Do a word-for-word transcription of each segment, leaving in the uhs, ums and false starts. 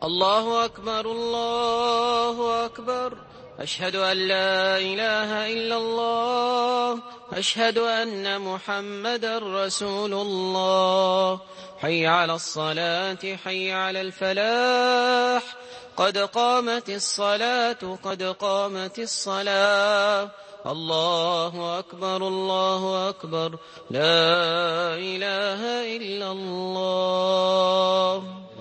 الله أكبر الله أكبر. أشهد أن لا إله إلا الله. أشهد أن محمدا رسول الله. حي على الصلاة حي على الفلاح. قد قامت الصلاة قد قامت الصلاة. الله أكبر الله أكبر. لا إله إلا الله.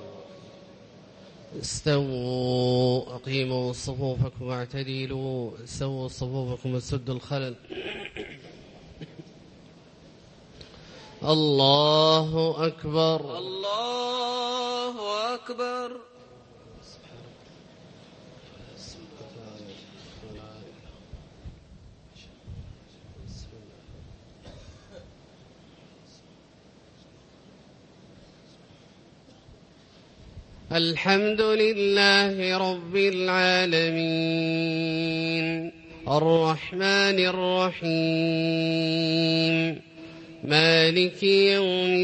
استووا أقيموا صفوفكم واعتدلوا. سووا صفوفكم وسدوا الخلل. الله أكبر الله أكبر. الحمد لله رب العالمين الرحمن الرحيم مالك يوم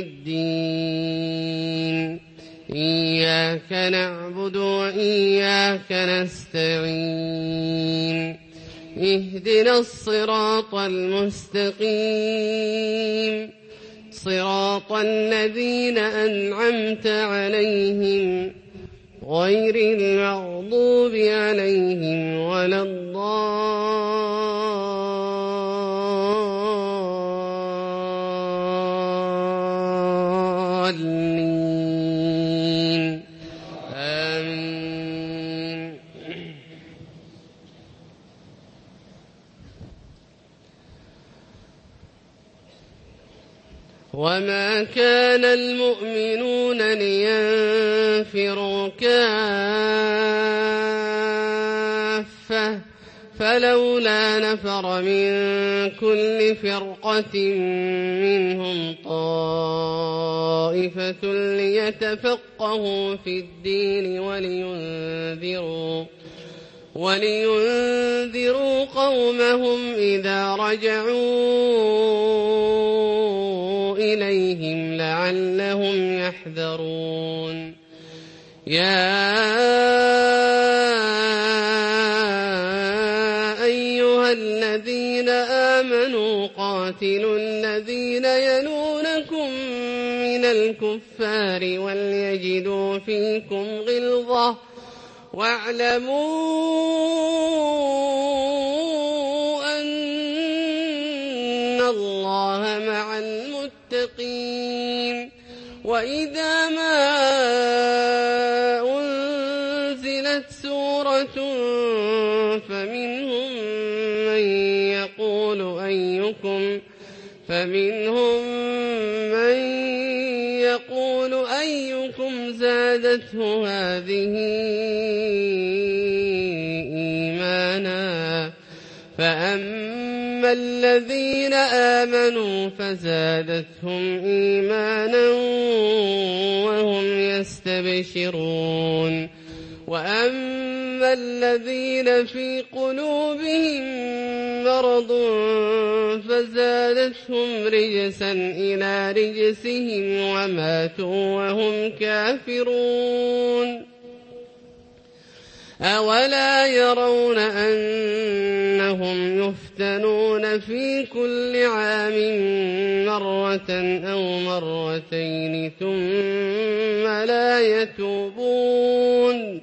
الدين. إياك نعبد وإياك نستعين. اهدنا الصراط المستقيم صراط الذين أنعمت عليهم غير المغضوب عليهم ولا الضالين. آمين. وما كان المؤمنون لينفروا كافة فلولا نفر من كل فرقة منهم طائفة ليتفقهوا في الدين ولينذروا ولينذروا قومهم إذا رجعوا إليهم لعلهم يحذرون. يا أيها الذين آمنوا قاتلوا الذين يلونكم من الكفار وليجدوا فيكم غلظة واعلموا أن الله مع المتقين. وإذا ما أنزلت سورة فمنهم من يقول أيكم فمنهم من يقول أيكم زادته هذه إيمانا فأما الذين آمنوا فزادتهم إيمانا وهم يستبشرون. وأما الذين في قلوبهم مرض فزادتهم رجسا إلى رجسهم وماتوا وهم كافرون. أولا يرون أنهم يفتنون في كل عام مرة أو مرتين ثم لا يتوبون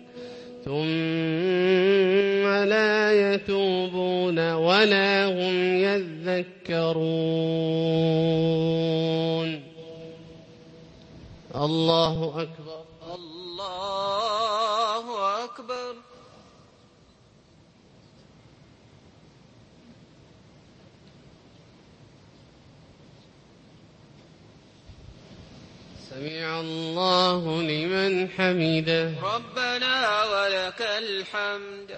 ثم لا يتوبون ولا هم يذكرون. الله أكبر الله أكبر. سمع الله لمن حمده. ربنا ولك الحمد.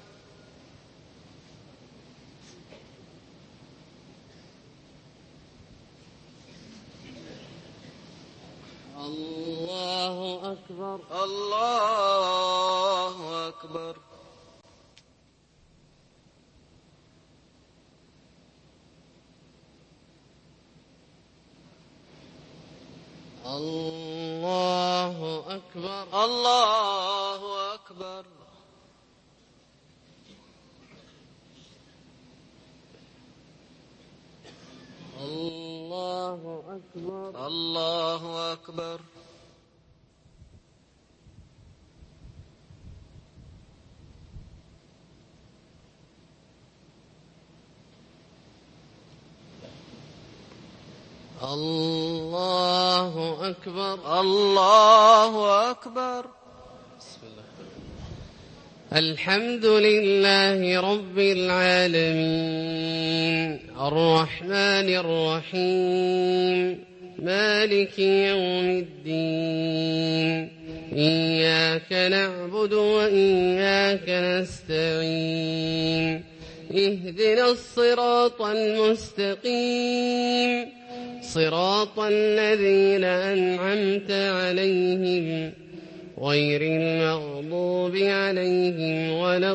الله أكبر الله أكبر. الله أكبر. أكبر. الله أكبر. الله أكبر. الله أكبر. الله أكبر. الله أكبر. بسم الله. الحمد لله رب العالمين الرحمن الرحيم مالك يوم الدين إياك نعبد وإياك نستعين اهدنا الصراط المستقيم صراط الذين أنعمت عليهم غير المغضوب عليهم ولا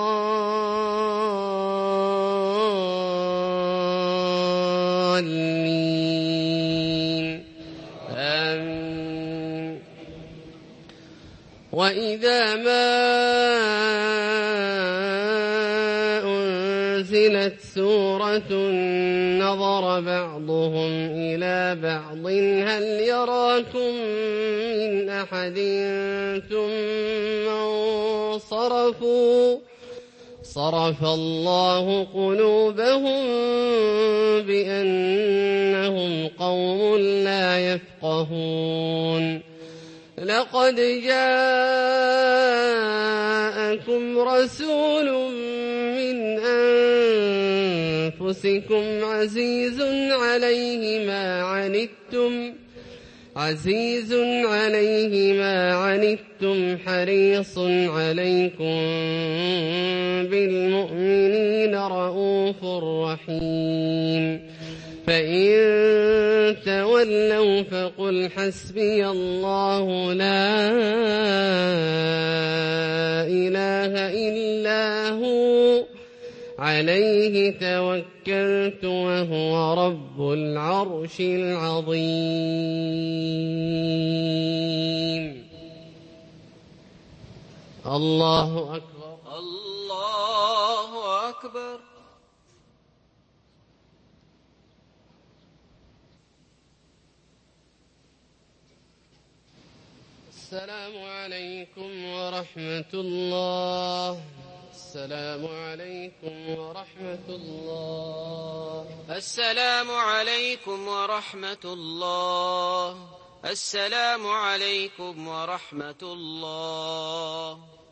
الضالين آمين. وإذا ما أنزلت سورة نظر بعضهم إلى بعض هل يراكم من أحد ثم انصرفوا صرف الله قلوبهم بأنهم قوم لا يفقهون. لقد جاءكم رسول من أنفسكم عزيز عليه ما عنتم عزيز عليه ما عنتم حريص عليكم بالمؤمنين رؤوف رحيم. فإن تولوا فقل حسبي الله لا إله إلا هو عليه توكلت وهو رب العرش العظيم. الله أكبر. الله أكبر. السلام عليكم ورحمة الله. السلام عليكم ورحمة الله. السلام عليكم ورحمة الله. السلام عليكم ورحمة الله.